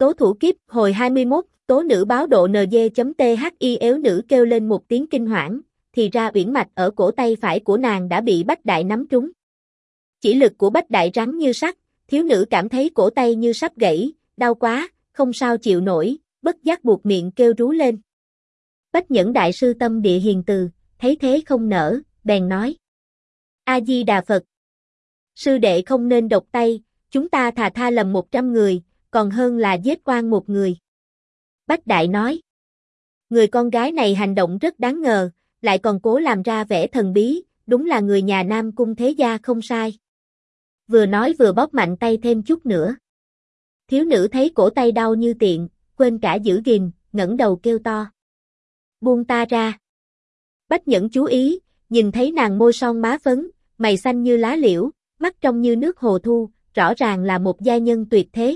Tố thủ kiếp, hồi 21, tố nữ báo độ NG.THI ếu nữ kêu lên một tiếng kinh hoảng, thì ra uyển mạch ở cổ tay phải của nàng đã bị Bách Đại nắm trúng. Chỉ lực của Bách Đại rắn như sắt, thiếu nữ cảm thấy cổ tay như sắp gãy, đau quá, không sao chịu nổi, bất giác buộc miệng kêu rú lên. Bách Nhẫn đại sư tâm địa hiền từ, thấy thế không nỡ, bèn nói: A-di-đà Phật. Sư đệ không nên độc tay, chúng ta thà tha lầm 100 người, còn hơn là giết oan một người. Bách Đại nói: Người con gái này hành động rất đáng ngờ, lại còn cố làm ra vẻ thần bí, đúng là người nhà Nam Cung thế gia không sai. Vừa nói vừa bóp mạnh tay thêm chút nữa. Thiếu nữ thấy cổ tay đau như tiện, quên cả giữ gìn, ngẩng đầu kêu to: Buông ta ra. Bách Nhẫn chú ý, nhìn thấy nàng môi son má phấn, mày xanh như lá liễu, mắt trong như nước hồ thu, rõ ràng là một giai nhân tuyệt thế.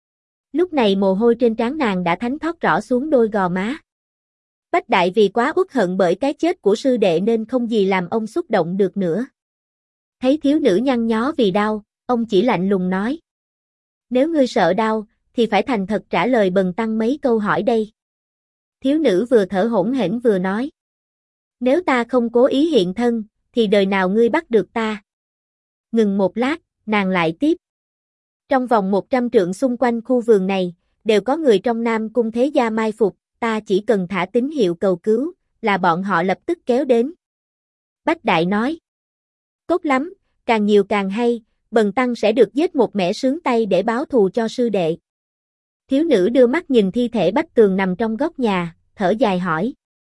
Lúc này mồ hôi trên trán nàng đã thánh thót rõ xuống đôi gò má. Bách Đại vì quá uất hận bởi cái chết của sư đệ nên không gì làm ông xúc động được nữa. Thấy thiếu nữ nhăn nhó vì đau, ông chỉ lạnh lùng nói: Nếu ngươi sợ đau, thì phải thành thật trả lời bần tăng mấy câu hỏi đây. Thiếu nữ vừa thở hổn hển vừa nói: Nếu ta không cố ý hiện thân, thì đời nào ngươi bắt được ta? Ngừng một lát, nàng lại tiếp: Trong vòng 100 trượng xung quanh khu vườn này, đều có người trong Nam Cung thế gia mai phục, ta chỉ cần thả tín hiệu cầu cứu, là bọn họ lập tức kéo đến. Bách Đại nói: Tốt lắm, càng nhiều càng hay, bần tăng sẽ được giết một mẻ sướng tay để báo thù cho sư đệ. Thiếu nữ đưa mắt nhìn thi thể Bách Tường nằm trong góc nhà, thở dài hỏi: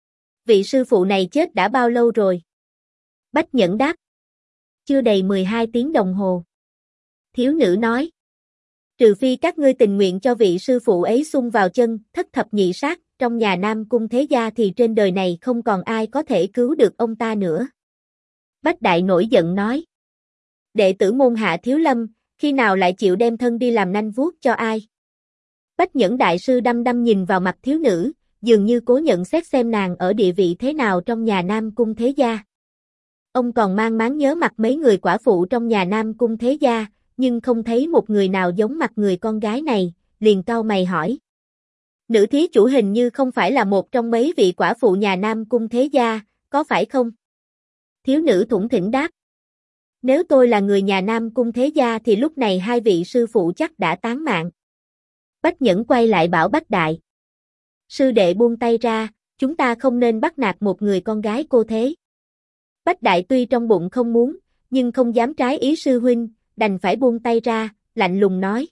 Vị sư phụ này chết đã bao lâu rồi? Bách Nhẫn đáp: Chưa đầy 12 tiếng đồng hồ. Thiếu nữ nói: Trừ phi các ngươi tình nguyện cho vị sư phụ ấy xung vào chân, thất thập nhị sát, trong nhà Nam Cung thế gia thì trên đời này không còn ai có thể cứu được ông ta nữa. Bách Đại nổi giận nói: Đệ tử môn hạ Thiếu Lâm, khi nào lại chịu đem thân đi làm nanh vuốt cho ai? Bách Nhẫn đại sư đăm đăm nhìn vào mặt thiếu nữ, dường như cố nhận xét xem nàng ở địa vị thế nào trong nhà Nam Cung thế gia. Ông còn mang máng nhớ mặt mấy người quả phụ trong nhà Nam Cung thế gia, nhưng không thấy một người nào giống mặt người con gái này, liền cau mày hỏi: Nữ thí chủ hình như không phải là một trong mấy vị quả phụ nhà Nam Cung thế gia, có phải không? Thiếu nữ thủng thỉnh đáp: Nếu tôi là người nhà Nam Cung thế gia thì lúc này hai vị sư phụ chắc đã tán mạng. Bách Nhẫn quay lại bảo Bách Đại: Sư đệ buông tay ra, chúng ta không nên bắt nạt một người con gái cô thế. Bách Đại tuy trong bụng không muốn, nhưng không dám trái ý sư huynh, đành phải buông tay ra, lạnh lùng nói: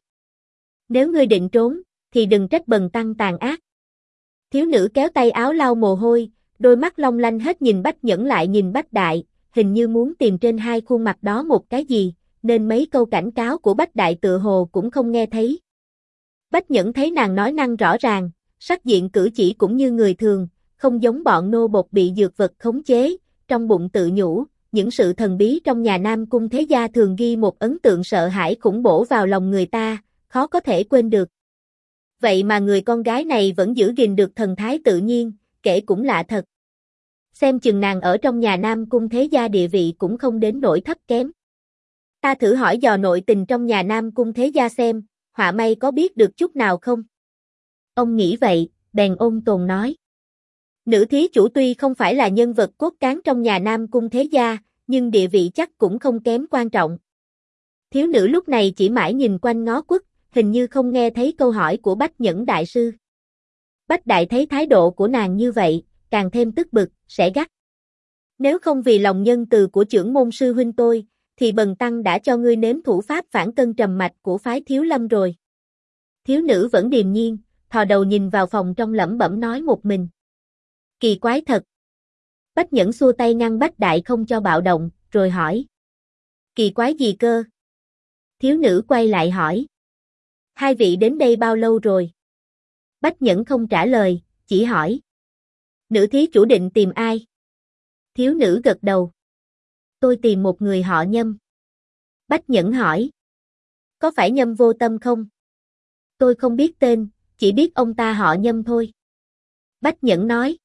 Nếu ngươi định trốn, thì đừng trách bần tăng tàn ác. Thiếu nữ kéo tay áo lau mồ hôi, đôi mắt long lanh hết nhìn Bách Nhẫn lại nhìn Bách Đại, hình như muốn tìm trên hai khuôn mặt đó một cái gì, nên mấy câu cảnh cáo của Bách Đại tựa hồ cũng không nghe thấy. Bách Nhẫn thấy nàng nói năng rõ ràng, sắc diện cử chỉ cũng như người thường, không giống bọn nô bộc bị dược vật khống chế, trong bụng tự nhủ, những sự thần bí trong nhà Nam Cung thế gia thường ghi một ấn tượng sợ hãi khủng bố vào lòng người ta, khó có thể quên được. Vậy mà người con gái này vẫn giữ gìn được thần thái tự nhiên, kể cũng lạ thật. Xem chừng nàng ở trong nhà Nam Cung thế gia địa vị cũng không đến nỗi thấp kém. Ta thử hỏi dò nội tình trong nhà Nam Cung thế gia xem, họa may có biết được chút nào không? Ông nghĩ vậy, bèn ôn tồn nói: Nữ thí chủ tuy không phải là nhân vật cốt cán trong nhà Nam Cung thế gia, nhưng địa vị chắc cũng không kém quan trọng. Thiếu nữ lúc này chỉ mãi nhìn quanh ngó quất, hình như không nghe thấy câu hỏi của Bách Nhẫn đại sư. Bách Đại thấy thái độ của nàng như vậy, càng thêm tức bực, sẽ gắt: Nếu không vì lòng nhân từ của trưởng môn sư huynh tôi, thì bần tăng đã cho ngươi nếm thủ pháp phản cân trầm mạch của phái Thiếu Lâm rồi. Thiếu nữ vẫn điềm nhiên, thò đầu nhìn vào phòng trong lẩm bẩm nói một mình: Kỳ quái thật. Bách Nhẫn xua tay ngăn Bách Đại không cho bạo động, rồi hỏi: Kỳ quái gì cơ? Thiếu nữ quay lại hỏi: Hai vị đến đây bao lâu rồi? Bách Nhẫn không trả lời, chỉ hỏi: Nữ thí chủ định tìm ai? Thiếu nữ gật đầu: Tôi tìm một người họ Nhâm. Bách Nhẫn hỏi: Có phải Nhâm Vô Tâm không? Tôi không biết tên, chỉ biết ông ta họ Nhâm thôi. Bách Nhẫn nói: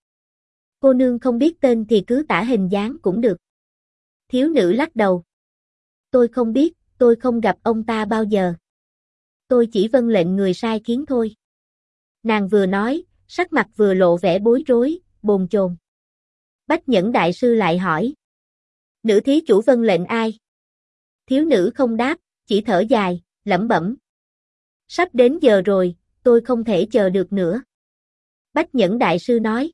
Cô nương không biết tên thì cứ tả hình dáng cũng được. Thiếu nữ lắc đầu: Tôi không biết, tôi không gặp ông ta bao giờ. Tôi chỉ vâng lệnh người sai khiến thôi. Nàng vừa nói, sắc mặt vừa lộ vẻ bối rối, bồn chồn. Bách Nhẫn đại sư lại hỏi. Nữ thí chủ vâng lệnh ai? Thiếu nữ không đáp, chỉ thở dài, lẩm bẩm. Sắp đến giờ rồi, tôi không thể chờ được nữa. Bách Nhẫn đại sư nói.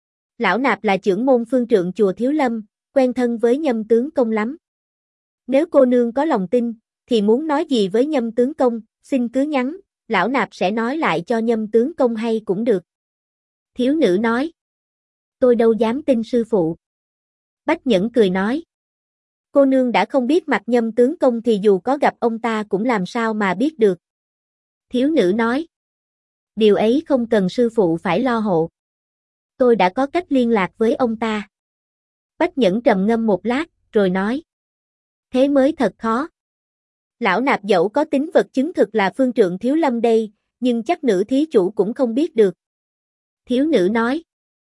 Lão nạp là trưởng môn phương trượng chùa Thiếu Lâm, quen thân với Nhâm tướng công lắm. Nếu cô nương có lòng tin, thì muốn nói gì với Nhâm tướng công, xin cứ nhắn, lão nạp sẽ nói lại cho Nhâm tướng công hay cũng được. Thiếu nữ nói. Tôi đâu dám tin sư phụ. Bách Nhẫn cười nói. Cô nương đã không biết mặt Nhâm tướng công thì dù có gặp ông ta cũng làm sao mà biết được. Thiếu nữ nói. Điều ấy không cần sư phụ phải lo hộ. Tôi đã có cách liên lạc với ông ta. Bách Nhẫn trầm ngâm một lát, rồi nói. Thế mới thật khó. Lão nạp dẫu có tính vật chứng thực là phương trượng Thiếu Lâm đây, nhưng chắc nữ thí chủ cũng không biết được. Thiếu nữ nói.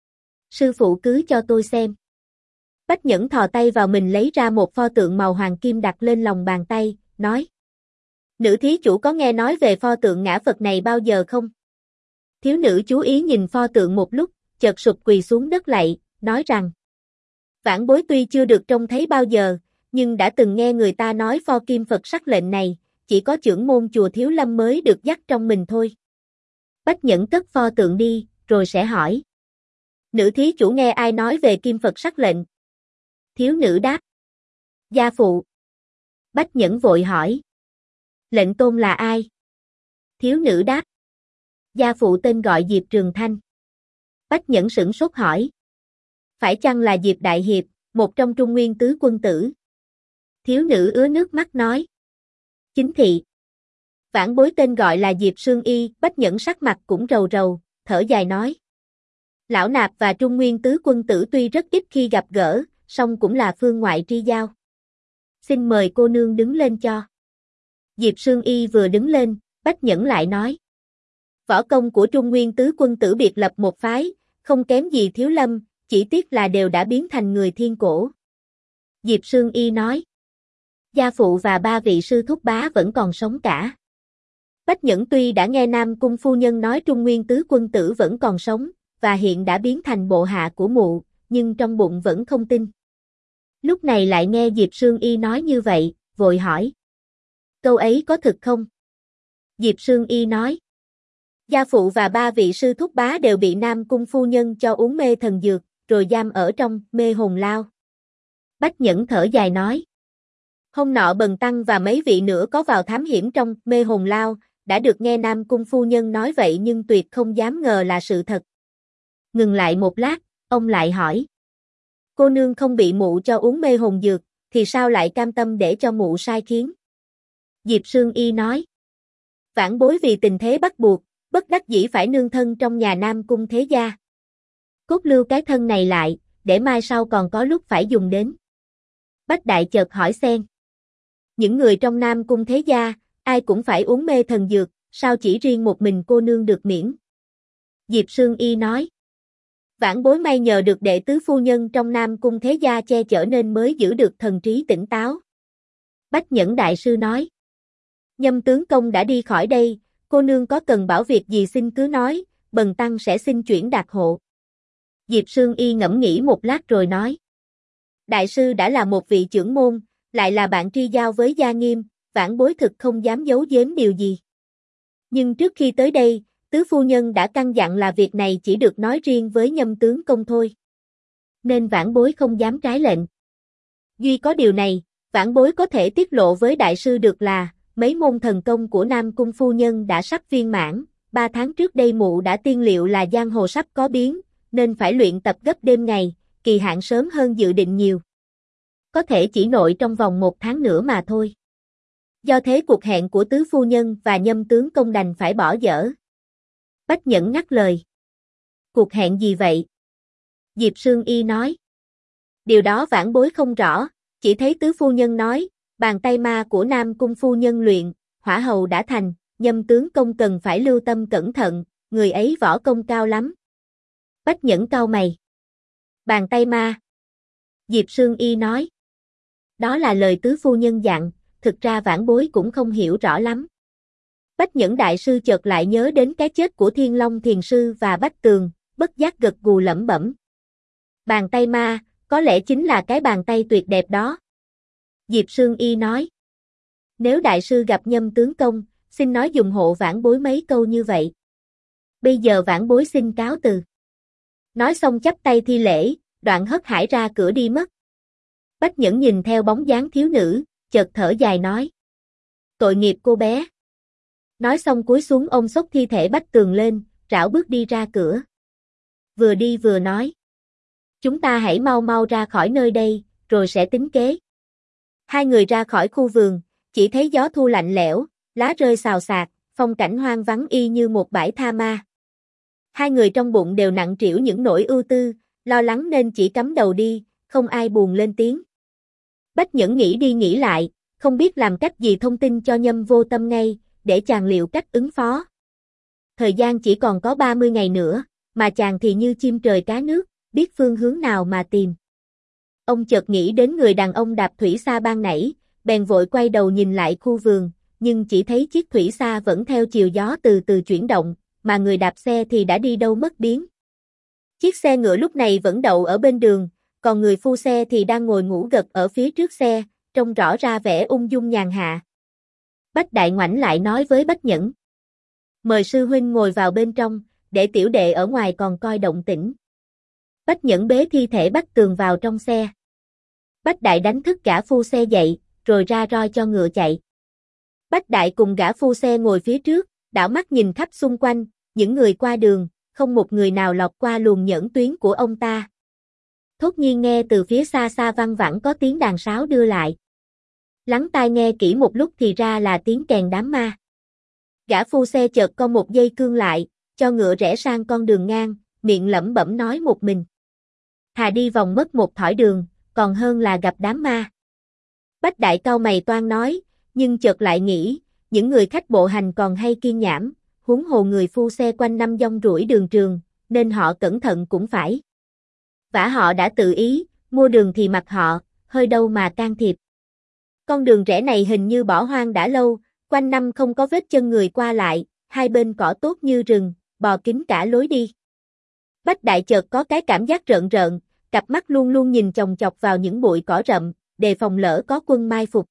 Sư phụ cứ cho tôi xem. Bách Nhẫn thò tay vào mình lấy ra một pho tượng màu hoàng kim đặt lên lòng bàn tay, nói. Nữ thí chủ có nghe nói về pho tượng ngã Phật này bao giờ không? Thiếu nữ chú ý nhìn pho tượng một lúc, chợt sụp quỳ xuống đất lạy, nói rằng. Vãn bối tuy chưa được trông thấy bao giờ, nhưng đã từng nghe người ta nói pho kim Phật sắc lệnh này, chỉ có trưởng môn chùa Thiếu Lâm mới được dắt trong mình thôi. Bách Nhẫn cất pho tượng đi, rồi sẽ hỏi. Nữ thí chủ nghe ai nói về kim Phật sắc lệnh? Thiếu nữ đáp. Gia phụ. Bách Nhẫn vội hỏi. Lệnh tôn là ai? Thiếu nữ đáp. Gia phụ tên gọi Diệp Trường Thanh. Bách Nhẫn sửng sốt hỏi. Phải chăng là Diệp Đại Hiệp, một trong Trung Nguyên tứ quân tử? Thiếu nữ ứa nước mắt nói. Chính thị. Vãn bối tên gọi là Diệp Sương Y. Bách Nhẫn sắc mặt cũng rầu rầu, thở dài nói. Lão nạp và Trung Nguyên tứ quân tử tuy rất ít khi gặp gỡ, song cũng là phương ngoại tri giao. Xin mời cô nương đứng lên cho. Diệp Sương Y vừa đứng lên, Bách Nhẫn lại nói. Võ công của Trung Nguyên tứ quân tử biệt lập một phái, không kém gì Thiếu Lâm, chỉ tiếc là đều đã biến thành người thiên cổ. Diệp Sương Y nói. Gia phụ và ba vị sư thúc bá vẫn còn sống cả. Bách Nhẫn tuy đã nghe Nam Cung phu nhân nói Trung Nguyên tứ quân tử vẫn còn sống, và hiện đã biến thành bộ hạ của mụ, nhưng trong bụng vẫn không tin. Lúc này lại nghe Diệp Sương Y nói như vậy, vội hỏi. Câu ấy có thực không? Diệp Sương Y nói. Gia phụ và ba vị sư thúc bá đều bị Nam Cung phu nhân cho uống mê thần dược, rồi giam ở trong mê hồn lao. Bách Nhẫn thở dài nói. Hôm nọ Bần Tăng và mấy vị nữa có vào thám hiểm trong mê hồn lao, đã được nghe Nam Cung phu nhân nói vậy nhưng tuyệt không dám ngờ là sự thật. Ngừng lại một lát, ông lại hỏi. Cô nương không bị mụ cho uống mê hồn dược, thì sao lại cam tâm để cho mụ sai khiến? Diệp Sương Y nói. Vãn bối vì tình thế bắt buộc, bất đắc dĩ phải nương thân trong nhà Nam Cung thế gia. Cốt lưu cái thân này lại, để mai sau còn có lúc phải dùng đến. Bách Đại chợt hỏi xen. Những người trong Nam Cung thế gia, ai cũng phải uống mê thần dược, sao chỉ riêng một mình cô nương được miễn? Diệp Sương Y nói. Vãn bối may nhờ được đệ tứ phu nhân trong Nam Cung thế gia che chở nên mới giữ được thần trí tỉnh táo. Bách Nhẫn đại sư nói. Nhâm tướng công đã đi khỏi đây, cô nương có cần bảo việc gì xin cứ nói, Bần Tăng sẽ xin chuyển đạt hộ. Diệp Sương Y ngẫm nghĩ một lát rồi nói. Đại sư đã là một vị trưởng môn, lại là bạn tri giao với Gia Nghiêm, vãn bối thực không dám giấu giếm điều gì. Nhưng trước khi tới đây, tứ phu nhân đã căn dặn là việc này chỉ được nói riêng với Nhâm tướng công thôi. Nên vãn bối không dám trái lệnh. Duy có điều này, vãn bối có thể tiết lộ với đại sư được là, mấy môn thần công của Nam Cung phu nhân đã sắp viên mãn, 3 tháng trước đây mụ đã tiên liệu là giang hồ sắp có biến, nên phải luyện tập gấp đêm ngày, kỳ hạn sớm hơn dự định nhiều. Có thể chỉ nội trong vòng 1 tháng nữa mà thôi. Do thế cuộc hẹn của tứ phu nhân và Nhâm tướng công đành phải bỏ dở. Bách Nhẫn ngắt lời. Cuộc hẹn gì vậy? Diệp Sương Y nói. Điều đó vãn bối không rõ, chỉ thấy tứ phu nhân nói, bàn tay ma của Nam Cung phu nhân luyện, hỏa hầu đã thành, Nhâm tướng công cần phải lưu tâm cẩn thận, người ấy võ công cao lắm. Bách Nhẫn cau mày. Bàn tay ma. Diệp Sương Y nói. Đó là lời tứ phu nhân dặn, thực ra vãn bối cũng không hiểu rõ lắm. Bách Nhẫn Đại Sư chợt lại nhớ đến cái chết của Thiên Long Thiền Sư và Bách Tường, bất giác gật gù lẩm bẩm. Bàn tay ma, có lẽ chính là cái bàn tay tuyệt đẹp đó. Diệp Sương Y nói. Nếu Đại Sư gặp Nhâm tướng công, xin nói dùng hộ vãn bối mấy câu như vậy. Bây giờ vãn bối xin cáo từ. Nói xong chắp tay thi lễ, đoạn hất hải ra cửa đi mất. Bách Nhẫn nhìn theo bóng dáng thiếu nữ, chợt thở dài nói. Tội nghiệp cô bé. Nói xong cúi xuống ôm xốc thi thể Bách Tường lên, rảo bước đi ra cửa. Vừa đi vừa nói. Chúng ta hãy mau mau ra khỏi nơi đây, rồi sẽ tính kế. Hai người ra khỏi khu vườn, chỉ thấy gió thu lạnh lẽo, lá rơi xào xạc, phong cảnh hoang vắng y như một bãi tha ma. Hai người trong bụng đều nặng trĩu những nỗi ưu tư, lo lắng nên chỉ cắm đầu đi, không ai buồn lên tiếng. Bách Nhẫn nghĩ đi nghĩ lại, không biết làm cách gì thông tin cho Nhâm Vô Tâm ngay, để chàng liệu cách ứng phó. Thời gian chỉ còn có 30 ngày nữa, mà chàng thì như chim trời cá nước, biết phương hướng nào mà tìm. Ông chợt nghĩ đến người đàn ông đạp thủy xa ban nãy, bèn vội quay đầu nhìn lại khu vườn, nhưng chỉ thấy chiếc thủy xa vẫn theo chiều gió từ từ chuyển động, mà người đạp xe thì đã đi đâu mất biến. Chiếc xe ngựa lúc này vẫn đậu ở bên đường, còn người phu xe thì đang ngồi ngủ gật ở phía trước xe, trông rõ ra vẻ ung dung nhàn hạ. Bách Đại ngoảnh lại nói với Bách Nhẫn. Mời sư huynh ngồi vào bên trong, để tiểu đệ ở ngoài còn coi động tĩnh. Bách Nhẫn bế thi thể Bách Tường vào trong xe. Bách Đại đánh thức gã phu xe dậy, rồi ra roi cho ngựa chạy. Bách Đại cùng gã phu xe ngồi phía trước, đảo mắt nhìn khắp xung quanh, những người qua đường, không một người nào lọt qua luồng nhẫn tuyến của ông ta. Thốt nhiên nghe từ phía xa xa văng vẳng có tiếng đàn sáo đưa lại. Lắng tai nghe kỹ một lúc thì ra là tiếng kèn đám ma. Gã phu xe chợt co một dây cương lại, cho ngựa rẽ sang con đường ngang, miệng lẩm bẩm nói một mình. Thà đi vòng mất một thỏi đường, còn hơn là gặp đám ma. Bách Đại cau mày toan nói, nhưng chợt lại nghĩ, những người khách bộ hành còn hay kiên nhảm, huống hồ người phu xe quanh năm dong ruổi đường trường, nên họ cẩn thận cũng phải. Vả họ đã tự ý, mua đường thì mặc họ, hơi đâu mà can thiệp. Con đường rẽ này hình như bỏ hoang đã lâu, quanh năm không có vết chân người qua lại, hai bên cỏ tốt như rừng, bò kín cả lối đi. Bách Đại chợt có cái cảm giác rợn rợn, cặp mắt luôn luôn nhìn chòng chọc vào những bụi cỏ rậm, đề phòng lỡ có quân mai phục.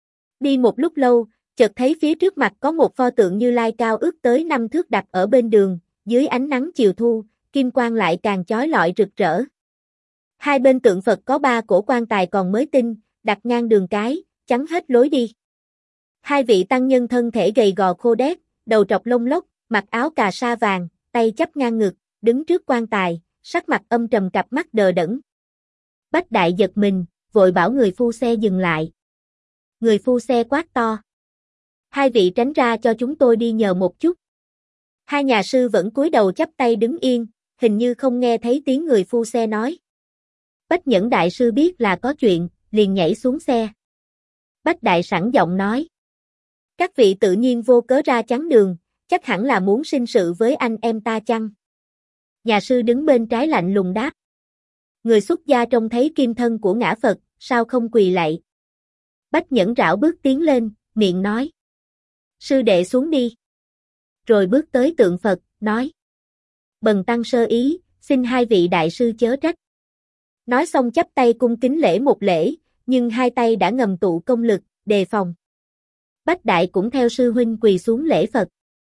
Đi một lúc lâu, chợt thấy phía trước mặt có một pho tượng Như Lai cao ước tới 5 thước đặt ở bên đường, dưới ánh nắng chiều thu, kim quang lại càng chói lọi rực rỡ. Hai bên tượng Phật có 3 cổ quan tài còn mới tinh, đặt ngang đường cái, chắn hết lối đi. Hai vị tăng nhân thân thể gầy gò khô đét, đầu trọc lông lốc, mặc áo cà sa vàng, tay chắp ngang ngực, đứng trước quan tài, sắc mặt âm trầm cặp mắt đờ đẫn. Bách Đại giật mình, vội bảo người phu xe dừng lại. Người phu xe quát to. Hai vị tránh ra cho chúng tôi đi nhờ một chút. Hai nhà sư vẫn cúi đầu chắp tay đứng yên, hình như không nghe thấy tiếng người phu xe nói. Bách Nhẫn Đại Sư biết là có chuyện, liền nhảy xuống xe. Bách Đại sẵn giọng nói. Các vị tự nhiên vô cớ ra chắn đường, chắc hẳn là muốn sinh sự với anh em ta chăng? Nhà sư đứng bên trái lạnh lùng đáp. Người xuất gia trông thấy kim thân của ngã Phật, sao không quỳ lạy? Bách Nhẫn rảo bước tiến lên, miệng nói. Sư đệ xuống đi. Rồi bước tới tượng Phật, nói. Bần tăng sơ ý, xin hai vị đại sư chớ trách. Nói xong chắp tay cung kính lễ một lễ, nhưng hai tay đã ngầm tụ công lực, đề phòng. Bách Đại cũng theo sư huynh quỳ xuống lễ Phật.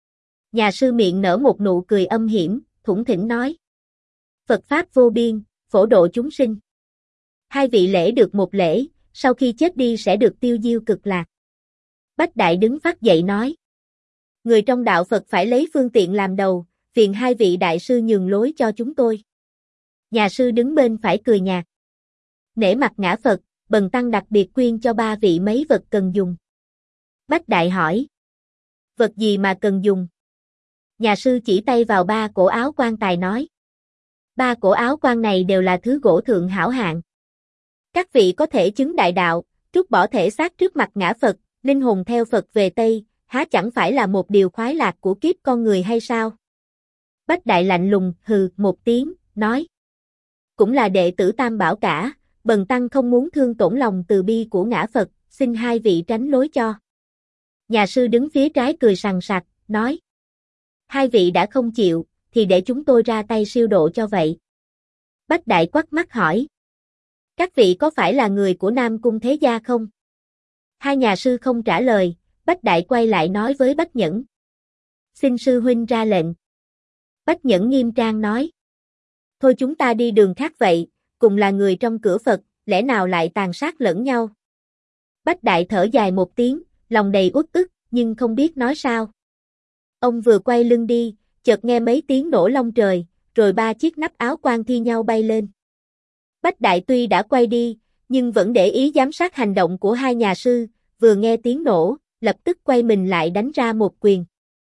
Nhà sư miệng nở một nụ cười âm hiểm, thủng thỉnh nói. Phật Pháp vô biên, phổ độ chúng sinh. Hai vị lễ được một lễ, sau khi chết đi sẽ được tiêu diêu cực lạc. Bách Đại đứng phát dậy nói. Người trong đạo Phật phải lấy phương tiện làm đầu, phiền hai vị đại sư nhường lối cho chúng tôi. Nhà sư đứng bên phải cười nhạt. Nể mặt ngã Phật, bần tăng đặc biệt quyên cho ba vị mấy vật cần dùng. Bách Đại hỏi. Vật gì mà cần dùng? Nhà sư chỉ tay vào 3 cổ áo quan tài nói. 3 cổ áo quan này đều là thứ gỗ thượng hảo hạng. Các vị có thể chứng đại đạo, trút bỏ thể xác trước mặt ngã Phật, linh hồn theo Phật về Tây, há chẳng phải là một điều khoái lạc của kiếp con người hay sao? Bách Đại lạnh lùng, hừ một tiếng, nói. Cũng là đệ tử Tam Bảo cả, bần tăng không muốn thương tổn lòng từ bi của ngã Phật, xin hai vị tránh lối cho. Nhà sư đứng phía trái cười sằng sặc, nói. Hai vị đã không chịu, thì để chúng tôi ra tay siêu độ cho vậy. Bách Đại quắc mắt hỏi. Các vị có phải là người của Nam Cung Thế Gia không? Hai nhà sư không trả lời, Bách Đại quay lại nói với Bách Nhẫn. Xin sư huynh ra lệnh. Bách Nhẫn nghiêm trang nói. Thôi chúng ta đi đường khác vậy, cùng là người trong cửa Phật, lẽ nào lại tàn sát lẫn nhau? Bách Đại thở dài một tiếng, lòng đầy uất ức, nhưng không biết nói sao. Ông vừa quay lưng đi, chợt nghe mấy tiếng nổ long trời, rồi ba chiếc nắp áo quan thi nhau bay lên. Bách Đại tuy đã quay đi, nhưng vẫn để ý giám sát hành động của hai nhà sư, vừa nghe tiếng nổ, lập tức quay mình lại đánh ra một quyền.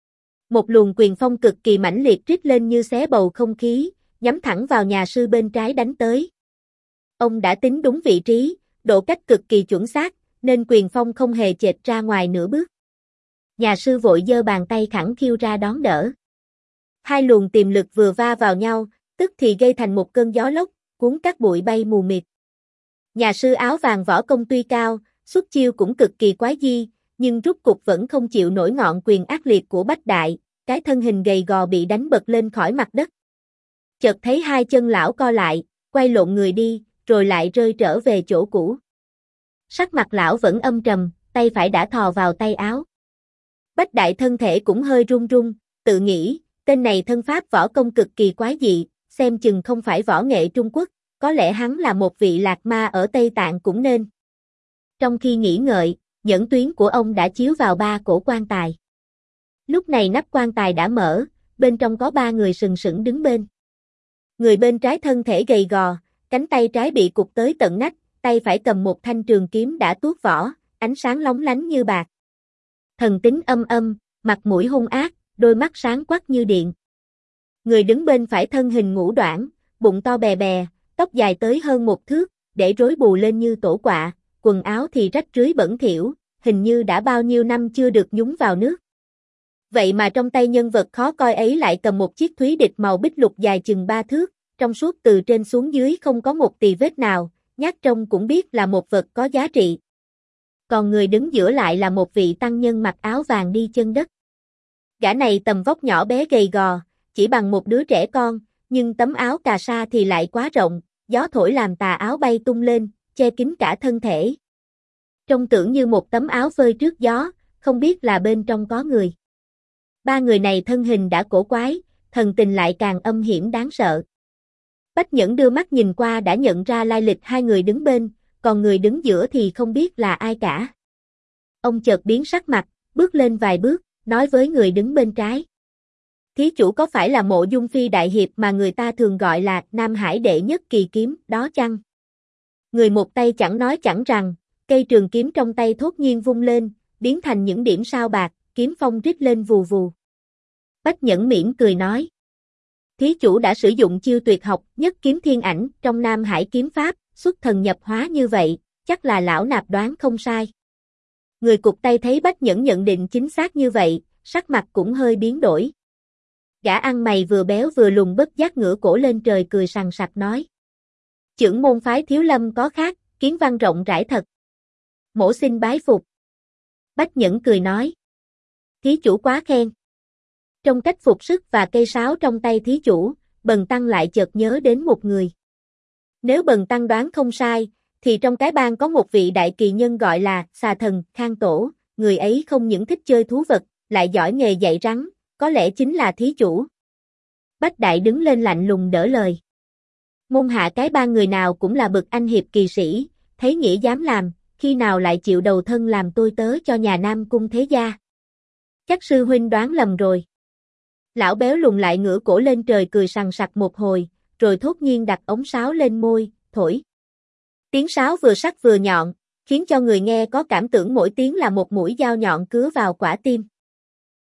Một luồng quyền phong cực kỳ mãnh liệt trích lên như xé bầu không khí, nhắm thẳng vào nhà sư bên trái đánh tới. Ông đã tính đúng vị trí, độ cách cực kỳ chuẩn xác, nên quyền phong không hề chệch ra ngoài nửa bước. Nhà sư vội giơ bàn tay khẳng khiu ra đón đỡ. Hai luồng tiềm lực vừa va vào nhau, tức thì gây thành một cơn gió lốc, cuốn các bụi bay mù mịt. Nhà sư áo vàng võ công tuy cao, xuất chiêu cũng cực kỳ quái di, nhưng rút cục vẫn không chịu nổi ngọn quyền ác liệt của Bách Đại, cái thân hình gầy gò bị đánh bật lên khỏi mặt đất. Chợt thấy hai chân lão co lại, quay lộn người đi, rồi lại rơi trở về chỗ cũ. Sắc mặt lão vẫn âm trầm, tay phải đã thò vào tay áo. Bách Đại thân thể cũng hơi run run, tự nghĩ, tên này thân pháp võ công cực kỳ quái dị, xem chừng không phải võ nghệ Trung Quốc, có lẽ hắn là một vị lạc ma ở Tây Tạng cũng nên. Trong khi nghĩ ngợi, nhẫn tuyến của ông đã chiếu vào ba cổ quan tài. Lúc này nắp quan tài đã mở, bên trong có ba người sừng sững đứng bên. Người bên trái thân thể gầy gò, cánh tay trái bị cụt tới tận nách, tay phải cầm một thanh trường kiếm đã tuốt vỏ, ánh sáng lóng lánh như bạc. Thần tính âm âm, mặt mũi hung ác, đôi mắt sáng quắc như điện. Người đứng bên phải thân hình ngũ đoản, bụng to bè bè, tóc dài tới hơn một thước, để rối bù lên như tổ quạ, quần áo thì rách rưới bẩn thỉu, hình như đã bao nhiêu năm chưa được nhúng vào nước. Vậy mà trong tay nhân vật khó coi ấy lại cầm một chiếc thúy địch màu bích lục dài chừng 3 thước, trong suốt từ trên xuống dưới không có một tì vết nào, nhát trông cũng biết là một vật có giá trị. Còn người đứng giữa lại là một vị tăng nhân mặc áo vàng đi chân đất. Gã này tầm vóc nhỏ bé gầy gò, chỉ bằng một đứa trẻ con, nhưng tấm áo cà sa thì lại quá rộng, gió thổi làm tà áo bay tung lên, che kín cả thân thể. Trông tưởng như một tấm áo phơi trước gió, không biết là bên trong có người. Ba người này thân hình đã cổ quái, thần tình lại càng âm hiểm đáng sợ. Bách Nhẫn đưa mắt nhìn qua đã nhận ra lai lịch hai người đứng bên, còn người đứng giữa thì không biết là ai cả. Ông chợt biến sắc mặt, bước lên vài bước, nói với người đứng bên trái. Thí chủ có phải là Mộ Dung Phi đại hiệp mà người ta thường gọi là Nam Hải đệ nhất kỳ kiếm, đó chăng? Người một tay chẳng nói chẳng rằng, cây trường kiếm trong tay thốt nhiên vung lên, biến thành những điểm sao bạc, kiếm phong rít lên vù vù. Bách Nhẫn mỉm cười nói. Thí chủ đã sử dụng chiêu tuyệt học nhất kiếm thiên ảnh trong Nam Hải kiếm pháp, xuất thần nhập hóa như vậy, chắc là lão nạp đoán không sai. Người cụt tay thấy Bách Nhẫn nhận định chính xác như vậy, sắc mặt cũng hơi biến đổi. Gã ăn mày vừa béo vừa lùn bất giác ngửa cổ lên trời cười sằng sặc nói. Chưởng môn phái Thiếu Lâm có khác, kiến văn rộng rãi thật. Mỗ xin bái phục. Bách Nhẫn cười nói. Thí chủ quá khen. Trong cách phục sức và cây sáo trong tay thí chủ, Bần Tăng lại chợt nhớ đến một người. Nếu Bần Tăng đoán không sai, thì trong cái bang có một vị đại kỳ nhân gọi là Xà Thần Khang Tổ, người ấy không những thích chơi thú vật, lại giỏi nghề dạy rắn, có lẽ chính là thí chủ. Bách Đại đứng lên lạnh lùng đỡ lời. Môn hạ cái bang người nào cũng là bậc anh hiệp kỳ sĩ, thấy nghĩa dám làm, khi nào lại chịu đầu thân làm tôi tớ cho nhà Nam Cung Thế Gia. Chắc sư huynh đoán lầm rồi. Lão béo lùn lại ngửa cổ lên trời cười sằng sặc một hồi, rồi thốt nhiên đặt ống sáo lên môi, thổi. Tiếng sáo vừa sắc vừa nhọn, khiến cho người nghe có cảm tưởng mỗi tiếng là một mũi dao nhọn cứa vào quả tim.